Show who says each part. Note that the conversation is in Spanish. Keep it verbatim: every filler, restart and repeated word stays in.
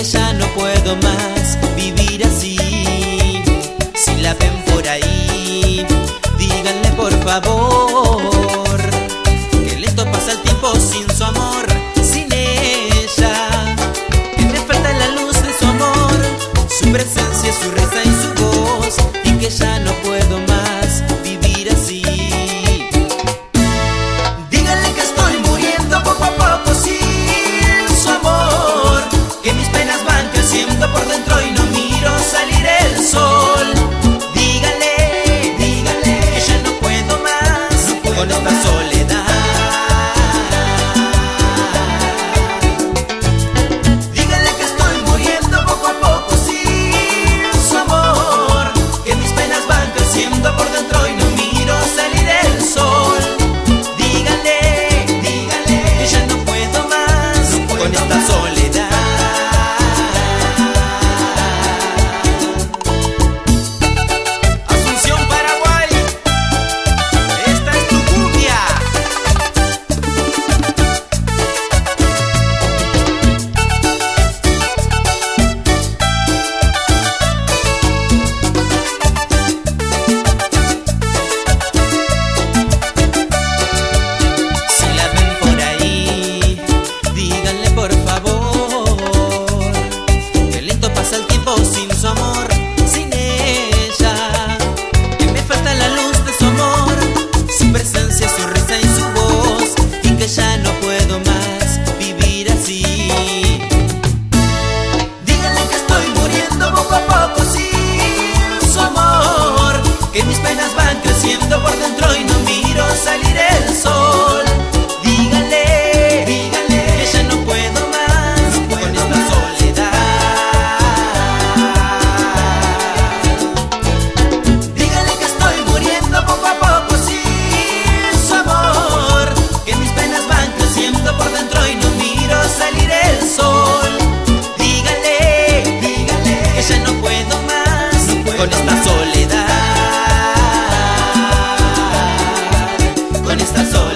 Speaker 1: ya no puedo más vivir así. Si la ven por ahí, díganle por favor que lento pasa el tiempo sin su amor, sin ella, que me falta la luz de su amor, su presencia, su risa y su voz, y que ya no puedo más vivir así. Díganle que estoy muriendo poco a poco sin su amor, que mis penas van creciendo por dentro y no miro salir el sol. Díganle, díganle que ya no puedo más no puedo con esta soledad. Díganle que estoy muriendo poco a poco sin su amor, que mis penas van creciendo por dentro y no miro salir el sol. Díganle, díganle que ya no puedo más no puedo con esta más soledad. Asunción, Paraguay, esta es tu cumbia. Si la ven por ahí, díganle por favor que lento pasa el tiempo sin su amor, sin ella, que me falta la luz de su amor, su presencia, su risa y su voz, y que ya no puedo más vivir así. Díganle que estoy muriendo poco a poco sin su amor, que mis penas van creciendo por dentro y no miro salir el sol. Díganle, díganle que ya no puedo más no puedo con esta soledad. Díganle que estoy muriendo poco a poco sin su amor, que mis penas van creciendo por dentro y no miro salir el sol. Díganle, díganle que ya no puedo más no puedo con esta soledad, con esta soledad.